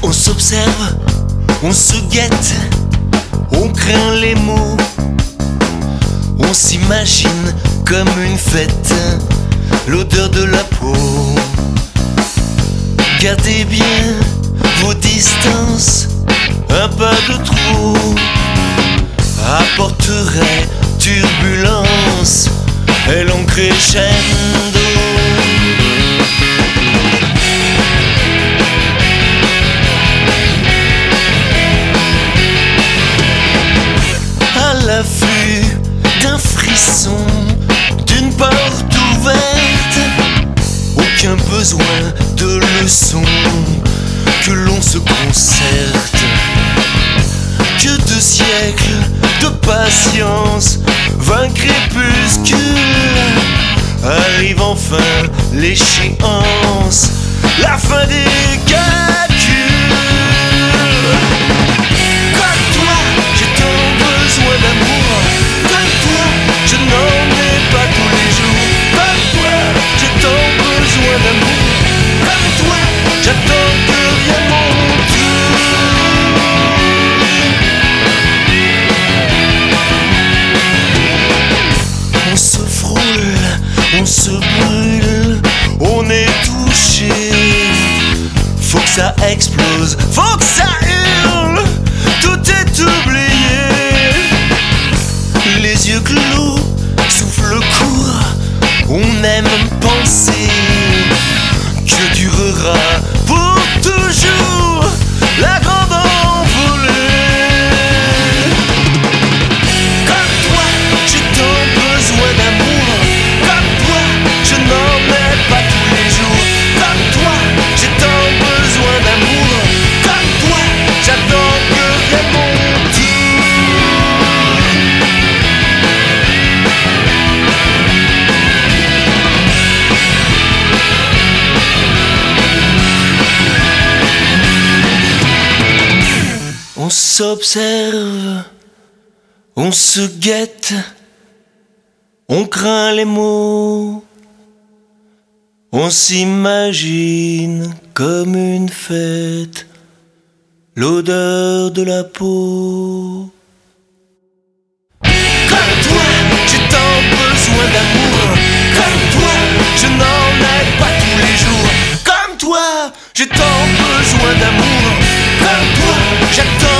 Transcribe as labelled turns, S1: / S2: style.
S1: On s'observe, on se guette, on craint les mots, on s'imagine comme une fête, l'odeur de la peau. Gardez bien vos distances, un pas de trop apporterait turbulence et l'on crescendo. À l'affût d'un frisson, d'une porte ouverte, aucun besoin de leçon, que l'on se concerte. Que de siècles de patience, 20 crépuscules, arrive enfin l'échéance, la fin des calculs. Comme toi, j'ai tant besoin d'amour. Comme toi, je n'en ai pas tous les jours. Comme toi, j'ai tant besoin d'amour. Comme toi, j'attends que rien monte. On se frôle, on se brûle, on est touché. Faut que ça explose, faut que ça hurle, tout est oublié. Les yeux clos, souffle court, on aime penser que durera pour toujours la grande envolée. Comme toi, j'ai tant besoin d'amour. Comme toi, je n'en ai pas tous les jours. Comme toi, j'ai tant besoin d'amour. Comme toi, j'attends que rien monte. On s'observe, on se guette, on craint les mots, on s'imagine comme une fête, l'odeur de la peau. Comme toi, j'ai tant besoin d'amour. Comme toi, je n'en ai pas tous les jours. Comme toi, j'ai tant besoin d'amour. Comme toi, j'attends